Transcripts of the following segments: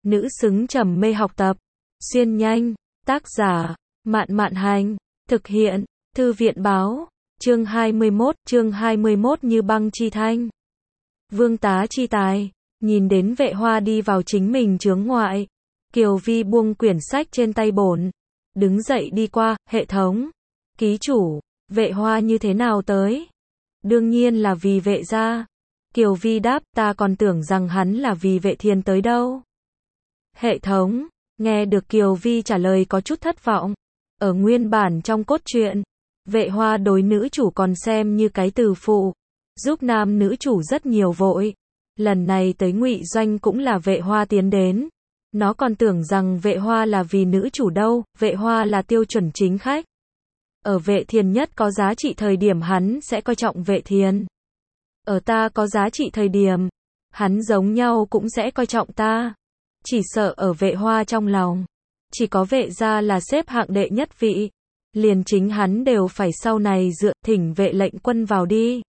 nữ xứng trầm mê học tập. Xuyên nhanh, tác giả, Mạn Mạn Hành, thực hiện, Thư viện Báo, chương 21 Như băng chi thanh. Vương tá chi tài, nhìn đến Vệ Hoa đi vào chính mình chướng ngoại. Kiều Vi buông quyển sách trên tay bổn, đứng dậy đi qua, hệ thống. Ký chủ, Vệ Hoa như thế nào tới? Đương nhiên là vì Vệ gia. Kiều Vi đáp, ta còn tưởng rằng hắn là vì Vệ Thiên tới đâu. Hệ thống, nghe được Kiều Vi trả lời có chút thất vọng. Ở nguyên bản trong cốt truyện, Vệ Hoa đối nữ chủ còn xem như cái từ phụ, giúp nam nữ chủ rất nhiều vội. Lần này tới Ngụy Doanh cũng là Vệ Hoa tiến đến. Nó còn tưởng rằng Vệ Hoa là vì nữ chủ đâu, Vệ Hoa là tiêu chuẩn chính khách. Ở Vệ Thiên nhất có giá trị thời điểm hắn sẽ coi trọng Vệ Thiên. Ở ta có giá trị thời điểm, hắn giống nhau cũng sẽ coi trọng ta. Chỉ sợ ở Vệ Hoa trong lòng, chỉ có Vệ gia là xếp hạng đệ nhất vị. Liền chính hắn đều phải sau này dựa, thỉnh Vệ lệnh quân vào đi.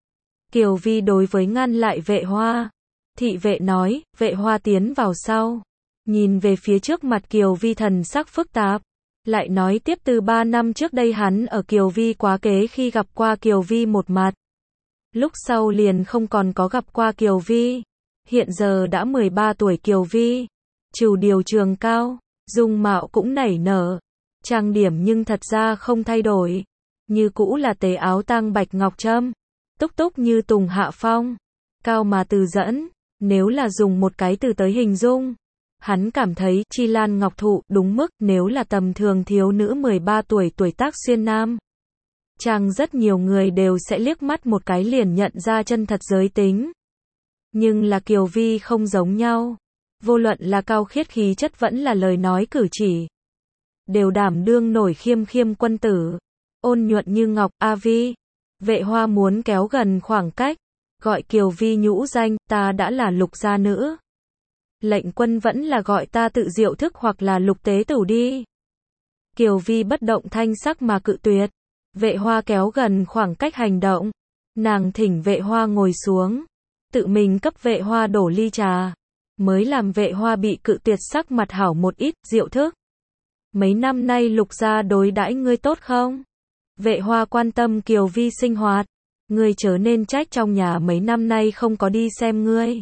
Kiều Vi đối với ngăn lại Vệ Hoa. Thị vệ nói, Vệ Hoa tiến vào sau. Nhìn về phía trước mặt Kiều Vi thần sắc phức tạp. Lại nói tiếp từ 3 năm trước đây hắn ở Kiều Vi quá kế khi gặp qua Kiều Vi một mặt. Lúc sau liền không còn có gặp qua Kiều Vi. Hiện giờ đã 13 tuổi Kiều Vi. Trừ điều trường cao, dung mạo cũng nảy nở. Trang điểm nhưng thật ra không thay đổi. Như cũ là tế áo tang bạch ngọc trâm. Túc túc như tùng hạ phong. Cao mà từ dẫn. Nếu là dùng một cái từ tới hình dung, hắn cảm thấy chi lan ngọc thụ đúng mức. Nếu là tầm thường thiếu nữ 13 tuổi tuổi tác xuyên nam, chàng rất nhiều người đều sẽ liếc mắt một cái liền nhận ra chân thật giới tính. Nhưng là Kiều Vi không giống nhau. Vô luận là cao khiết khí chất vẫn là lời nói cử chỉ, đều đảm đương nổi khiêm quân tử, ôn nhuận như ngọc. A Vi. Vệ Hoa muốn kéo gần khoảng cách, gọi Kiều Vi nhũ danh, ta đã là Lục gia nữ. Lệnh quân vẫn là gọi ta tự diệu thức hoặc là Lục tế tử đi. Kiều Vi bất động thanh sắc mà cự tuyệt. Vệ Hoa kéo gần khoảng cách hành động. Nàng thỉnh Vệ Hoa ngồi xuống, tự mình cấp Vệ Hoa đổ ly trà, mới làm Vệ Hoa bị cự tuyệt sắc mặt hảo một ít. Diệu thức, mấy năm nay Lục gia đối đãi ngươi tốt không? Vệ Hoa quan tâm Kiều Vi sinh hoạt. Ngươi chớ nên trách trong nhà mấy năm nay không có đi xem ngươi.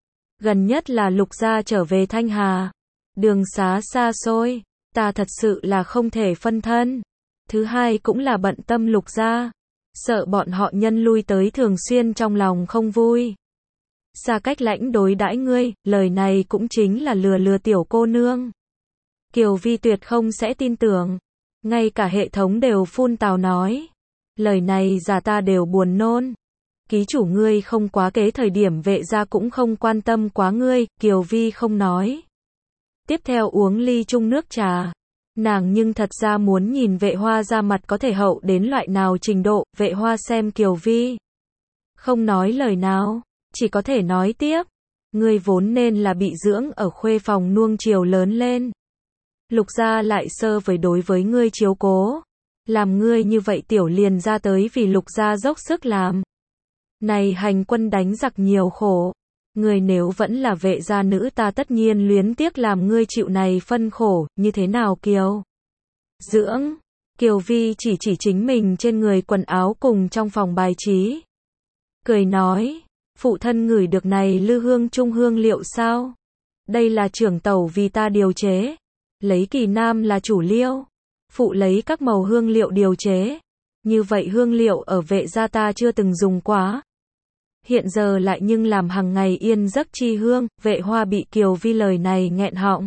Gần nhất là Lục gia trở về Thanh Hà. Đường xá xa xôi, ta thật sự là không thể phân thân. Thứ hai cũng là bận tâm Lục gia, sợ bọn họ nhân lui tới thường xuyên trong lòng không vui. Xa cách lãnh đối đãi ngươi, lời này cũng chính là lừa tiểu cô nương. Kiều Vi tuyệt không sẽ tin tưởng. Ngay cả hệ thống đều phun tào nói. Lời này giả ta đều buồn nôn. Ký chủ ngươi không quá kế thời điểm Vệ gia cũng không quan tâm quá ngươi. Kiều Vi không nói. Tiếp theo uống ly chung nước trà. Nàng nhưng thật ra muốn nhìn Vệ Hoa ra mặt có thể hậu đến loại nào trình độ. Vệ Hoa xem Kiều Vi, không nói lời nào, chỉ có thể nói tiếp. Ngươi vốn nên là bị dưỡng ở khuê phòng nuông chiều lớn lên. Lục gia lại sơ với đối với ngươi chiếu cố, làm ngươi như vậy tiểu liền ra tới vì Lục gia dốc sức làm. Này hành quân đánh giặc nhiều khổ, ngươi nếu vẫn là Vệ gia nữ ta tất nhiên luyến tiếc làm ngươi chịu này phân khổ. Như thế nào Kiều dưỡng? Kiều Vi chỉ chính mình trên người quần áo cùng trong phòng bài trí, cười nói, phụ thân ngửi được này lư hương trung hương liệu sao? Đây là trưởng tẩu vì ta điều chế, lấy kỳ nam là chủ liêu, phụ lấy các màu hương liệu điều chế. Như vậy hương liệu ở Vệ gia ta chưa từng dùng quá, hiện giờ lại nhưng làm hàng ngày yên giấc chi hương. Vệ Hoa bị Kiều Vi lời này nghẹn họng.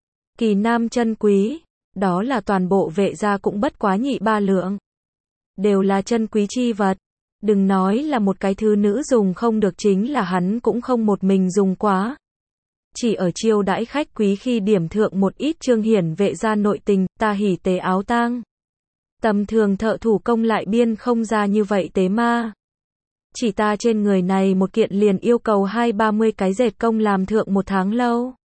Kỳ nam chân quý, đó là toàn bộ Vệ gia cũng bất quá nhị ba lượng, đều là chân quý chi vật. Đừng nói là một cái thứ nữ dùng không được, chính là hắn cũng không một mình dùng quá. Chỉ ở chiêu đãi khách quý khi điểm thượng một ít trương hiển Vệ gia nội tình. Ta hỉ tế áo tang, tầm thường thợ thủ công lại biên không ra như vậy tế ma. Chỉ ta trên người này một kiện liền yêu cầu 20-30 cái dệt công làm thượng 1 tháng lâu.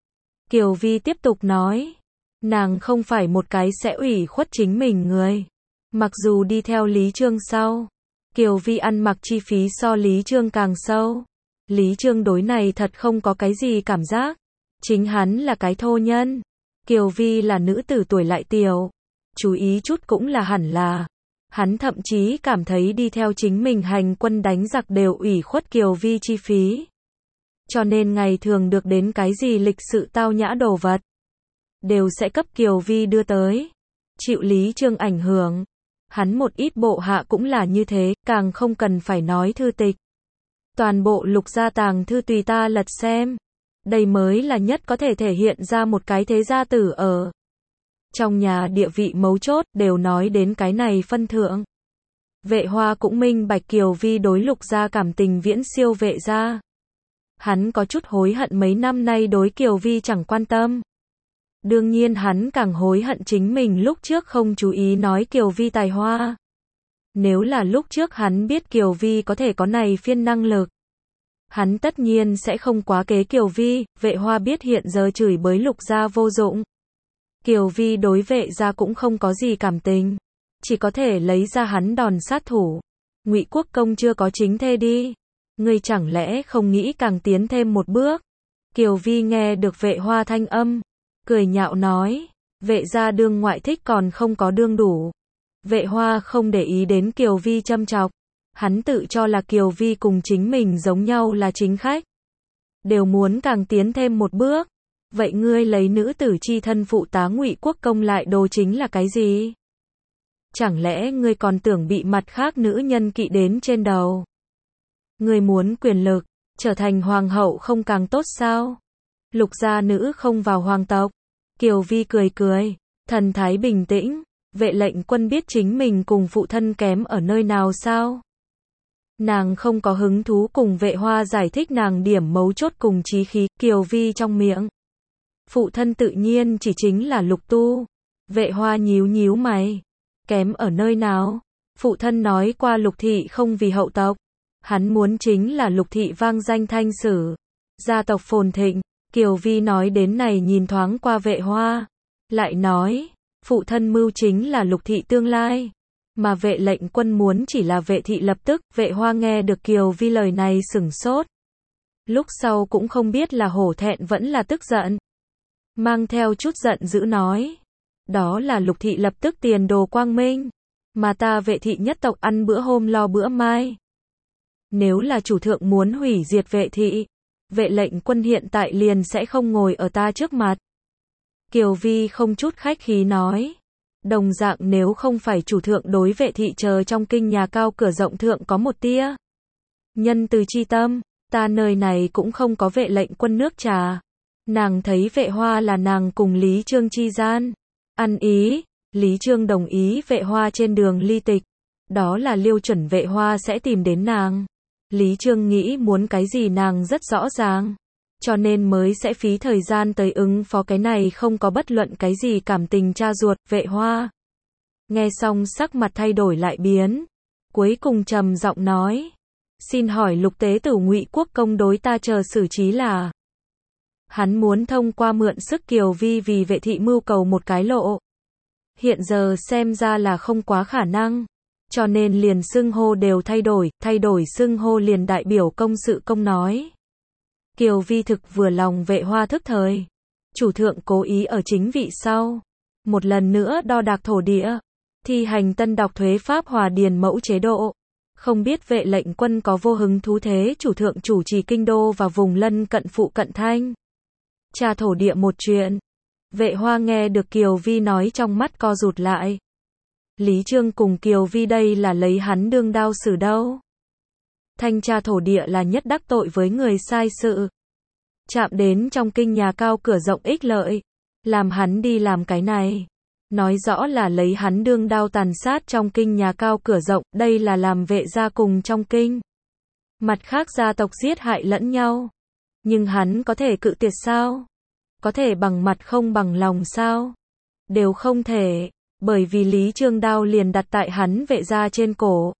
Kiều Vi tiếp tục nói, nàng không phải một cái sẽ ủy khuất chính mình người. Mặc dù đi theo Lý Trương sau, Kiều Vi ăn mặc chi phí so Lý Trương càng sâu. Lý Trương đối này thật không có cái gì cảm giác. Chính hắn là cái thô nhân. Kiều Vi là nữ tử tuổi lại tiểu. Chú ý chút cũng là hẳn là. Hắn thậm chí cảm thấy đi theo chính mình hành quân đánh giặc đều ủy khuất Kiều Vi chi phí. Cho nên ngày thường được đến cái gì lịch sự tao nhã đồ vật, đều sẽ cấp Kiều Vi đưa tới. Chịu Lý Trương ảnh hưởng. Hắn một ít bộ hạ cũng là như thế, càng không cần phải nói thư tịch. Toàn bộ Lục gia tàng thư tùy ta lật xem. Đây mới là nhất có thể thể hiện ra một cái thế gia tử ở trong nhà địa vị mấu chốt, đều nói đến cái này phân thượng. Vệ Hoa cũng minh bạch Kiều Vi đối Lục gia cảm tình viễn siêu Vệ gia. Hắn có chút hối hận mấy năm nay đối Kiều Vi chẳng quan tâm. Đương nhiên hắn càng hối hận chính mình lúc trước không chú ý nói Kiều Vi tài hoa. Nếu là lúc trước hắn biết Kiều Vi có thể có này phiên năng lực, hắn tất nhiên sẽ không quá kế Kiều Vi. Vệ Hoa biết hiện giờ chửi bới Lục gia vô dụng. Kiều Vi đối Vệ gia cũng không có gì cảm tình, chỉ có thể lấy ra hắn đòn sát thủ. Ngụy Quốc công chưa có chính thê đi, ngươi chẳng lẽ không nghĩ càng tiến thêm một bước? Kiều Vi nghe được Vệ Hoa thanh âm, cười nhạo nói, Vệ gia đương ngoại thích còn không có đương đủ. Vệ Hoa không để ý đến Kiều Vi châm chọc, hắn tự cho là Kiều Vi cùng chính mình giống nhau là chính khách, đều muốn càng tiến thêm một bước. Vậy ngươi lấy nữ tử chi thân phụ tá Ngụy Quốc công lại đồ chính là cái gì? Chẳng lẽ ngươi còn tưởng bị mặt khác nữ nhân kỵ đến trên đầu? Ngươi muốn quyền lực, trở thành hoàng hậu không càng tốt sao? Lục gia nữ không vào hoàng tộc. Kiều Vi cười cười, thần thái bình tĩnh. Vệ lệnh quân biết chính mình cùng phụ thân kém ở nơi nào sao? Nàng không có hứng thú cùng Vệ Hoa giải thích nàng điểm mấu chốt cùng chí khí. Kiều Vi trong miệng phụ thân tự nhiên chỉ chính là Lục Tu. Vệ Hoa nhíu nhíu mày, kém ở nơi nào? Phụ thân nói qua Lục thị không vì hậu tộc, hắn muốn chính là Lục thị vang danh thanh sử, gia tộc phồn thịnh. Kiều Vi nói đến này nhìn thoáng qua Vệ Hoa, lại nói, phụ thân mưu chính là Lục thị tương lai, mà Vệ lệnh quân muốn chỉ là Vệ thị lập tức. Vệ Hoa nghe được Kiều Vi lời này sửng sốt, lúc sau cũng không biết là hổ thẹn vẫn là tức giận, mang theo chút giận dữ nói, đó là Lục thị lập tức tiền đồ quang minh, mà ta Vệ thị nhất tộc ăn bữa hôm lo bữa mai. Nếu là chủ thượng muốn hủy diệt Vệ thị, Vệ lệnh quân hiện tại liền sẽ không ngồi ở ta trước mặt. Kiều Vi không chút khách khí nói, đồng dạng nếu không phải chủ thượng đối Vệ thị chờ trong kinh nhà cao cửa rộng thượng có một tia nhân từ chi tâm, ta nơi này cũng không có Vệ lệnh quân nước trà. Nàng thấy Vệ Hoa là nàng cùng Lý Trương chi gian ăn ý, Lý Trương đồng ý Vệ Hoa trên đường ly tịch, đó là Liêu chuẩn Vệ Hoa sẽ tìm đến nàng. Lý Trương nghĩ muốn cái gì nàng rất rõ ràng, cho nên mới sẽ phí thời gian tới ứng phó cái này không có bất luận cái gì cảm tình cha ruột. Vệ Hoa nghe xong sắc mặt thay đổi lại biến, cuối cùng trầm giọng nói, xin hỏi Lục tế tử Ngụy Quốc công đối ta chờ xử trí là? Hắn muốn thông qua mượn sức Kiều Vi vì Vệ thị mưu cầu một cái lộ. Hiện giờ xem ra là không quá khả năng, cho nên liền xưng hô đều thay đổi xưng hô liền đại biểu công sự công nói. Kiều Vi thực vừa lòng Vệ Hoa thức thời. Chủ thượng cố ý ở chính vị sau, một lần nữa đo đạc thổ địa, thi hành tân đọc thuế pháp hòa điền mẫu chế độ. Không biết Vệ lệnh quân có vô hứng thú thế chủ thượng chủ trì kinh đô và vùng lân cận phụ cận thanh tra thổ địa một chuyện. Vệ Hoa nghe được Kiều Vi nói trong mắt co rụt lại. Lý Trương cùng Kiều Vi đây là lấy hắn đương đao xử đâu. Thanh tra thổ địa là nhất đắc tội với người sai sự, chạm đến trong kinh nhà cao cửa rộng ích lợi, làm hắn đi làm cái này, nói rõ là lấy hắn đương đao tàn sát trong kinh nhà cao cửa rộng. Đây là làm Vệ gia cùng trong kinh mặt khác gia tộc giết hại lẫn nhau. Nhưng hắn có thể cự tuyệt sao? Có thể bằng mặt không bằng lòng sao? Đều không thể, bởi vì Lý Trương đao liền đặt tại hắn Vệ gia trên cổ.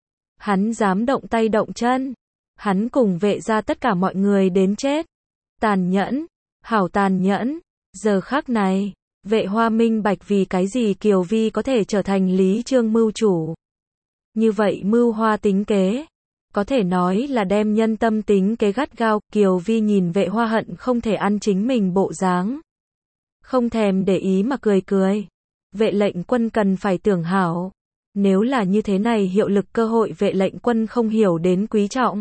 Hắn dám động tay động chân, hắn cùng Vệ gia tất cả mọi người đến chết. Tàn nhẫn, hảo tàn nhẫn. Giờ khắc này, Vệ Hoa minh bạch vì cái gì Kiều Vi có thể trở thành Lý Trương mưu chủ. Như vậy mưu hoa tính kế, Có thể nói là đem nhân tâm tính kế gắt gao. Kiều Vi nhìn Vệ Hoa hận không thể ăn chính mình bộ dáng, không thèm để ý mà cười cười. Vệ lệnh quân cần phải tưởng hảo. Nếu là như thế này hiệu lực cơ hội vệ lệnh quân không hiểu đến quý trọng.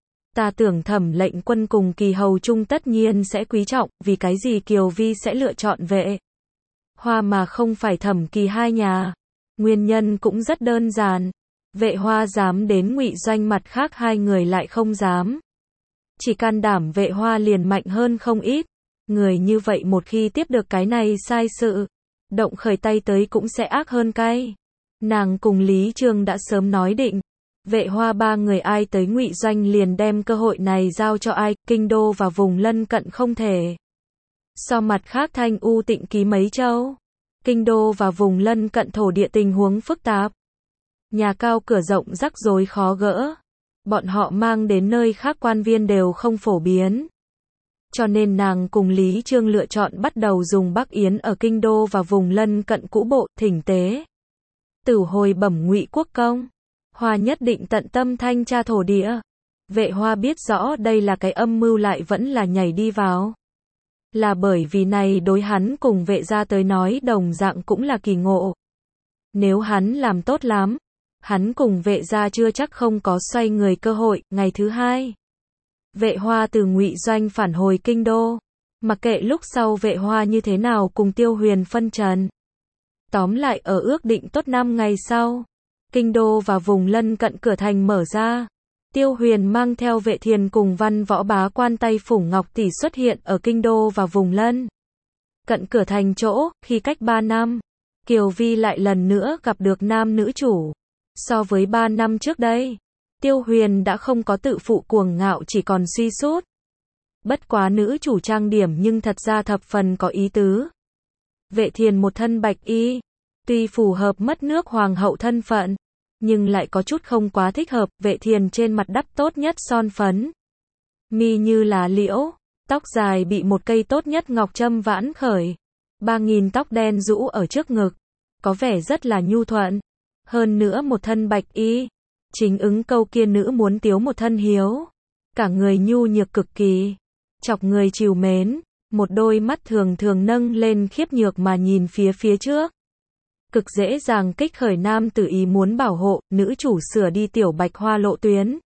Ta tưởng Thẩm lệnh quân cùng Kỳ hầu chung tất nhiên sẽ quý trọng, vì cái gì Kiều Vi sẽ lựa chọn Vệ Hoa mà không phải Thẩm Kỳ hai nhà. Nguyên nhân cũng rất đơn giản. Vệ Hoa dám đến Ngụy Doanh, mặt khác hai người lại không dám. Chỉ can đảm Vệ Hoa liền mạnh hơn không ít. Người như vậy một khi tiếp được cái này sai sự, động khởi tay tới cũng sẽ ác hơn cay. Nàng cùng Lý Trương đã sớm nói định, Vệ Hoa ba người ai tới Ngụy Doanh liền đem cơ hội này giao cho ai, kinh đô và vùng lân cận không thể. So mặt khác Thanh U Tịnh Ký mấy châu, kinh đô và vùng lân cận thổ địa tình huống phức tạp. Nhà cao cửa rộng rắc rối khó gỡ. Bọn họ mang đến nơi khác quan viên đều không phổ biến. Cho nên nàng cùng Lý Trương lựa chọn bắt đầu dùng Bắc Yến ở kinh đô và vùng lân cận cũ bộ, thỉnh tế tử hồi bẩm Ngụy Quốc công. Hoa nhất định tận tâm thanh tra thổ địa. Vệ Hoa biết rõ đây là cái âm mưu lại vẫn là nhảy đi vào. Là bởi vì này đối hắn cùng Vệ gia tới nói đồng dạng cũng là kỳ ngộ. Nếu hắn làm tốt lắm, hắn cùng Vệ gia chưa chắc không có xoay người cơ hội. Ngày thứ hai, Vệ Hoa từ Ngụy Doanh phản hồi kinh đô. Mặc kệ lúc sau Vệ Hoa như thế nào cùng Tiêu Huyền phân trần. Tóm lại ở ước định tốt 5 ngày sau, kinh đô và vùng lân cận cửa thành mở ra. Tiêu Huyền mang theo Vệ Thiền cùng văn võ bá quan tay phủng ngọc tỷ xuất hiện ở kinh đô và vùng lân cận cửa thành chỗ. Khi cách 3 năm, Kiều Vi lại lần nữa gặp được nam nữ chủ. So với 3 năm trước đây, Tiêu Huyền đã không có tự phụ cuồng ngạo, chỉ còn suy sút. Bất quá nữ chủ trang điểm nhưng thật ra thập phần có ý tứ. Vệ Thiền một thân bạch y, tuy phù hợp mất nước hoàng hậu thân phận, nhưng lại có chút không quá thích hợp. Vệ Thiền trên mặt đắp tốt nhất son phấn, mi như là liễu, tóc dài bị một cây tốt nhất ngọc châm vãn khởi, 3000 tóc đen rũ ở trước ngực, có vẻ rất là nhu thuận. Hơn nữa một thân bạch y, chính ứng câu kia nữ muốn tiếu một thân hiếu, cả người nhu nhược cực kỳ, chọc người trìu mến. Một đôi mắt thường thường nâng lên khiếp nhược mà nhìn phía trước. Cực dễ dàng kích khởi nam tử ý muốn bảo hộ, nữ chủ sửa đi tiểu Bạch Hoa lộ tuyến.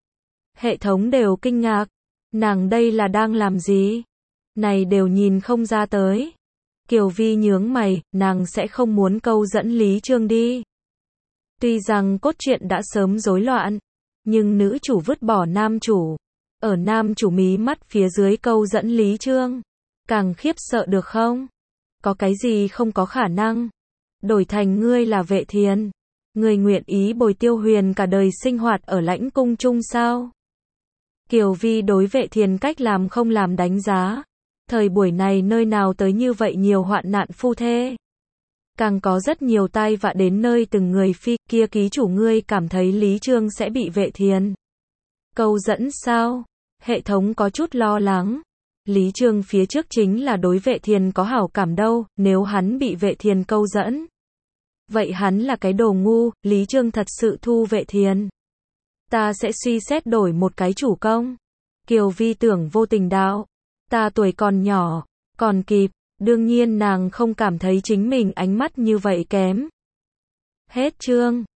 Hệ thống đều kinh ngạc. Nàng đây là đang làm gì? Này đều nhìn không ra tới. Kiều Vi nhướng mày, nàng sẽ không muốn câu dẫn Lý Trương đi. Tuy rằng cốt truyện đã sớm rối loạn, nhưng nữ chủ vứt bỏ nam chủ. Ở nam chủ mí mắt phía dưới câu dẫn Lý Trương. Càng khiếp sợ được không? Có cái gì không có khả năng? Đổi thành ngươi là Vệ Thiền, ngươi nguyện ý bồi Tiêu Huyền cả đời sinh hoạt ở lãnh cung chung sao? Kiều Vi đối Vệ Thiền cách làm không làm đánh giá. Thời buổi này nơi nào tới như vậy nhiều hoạn nạn phu thê. Càng có rất nhiều tai vạ đến nơi từng người phi. Kia ký chủ, ngươi cảm thấy Lý Trương sẽ bị Vệ Thiền câu dẫn sao? Hệ thống có chút lo lắng. Lý Trương phía trước chính là đối Vệ Thiền có hảo cảm đâu, nếu hắn bị Vệ Thiền câu dẫn, vậy hắn là cái đồ ngu. Lý Trương thật sự thu Vệ Thiền, ta sẽ suy xét đổi một cái chủ công. Kiều Vi tưởng vô tình đạo, ta tuổi còn nhỏ, còn kịp. Đương nhiên nàng không cảm thấy chính mình ánh mắt như vậy kém. Hết chương.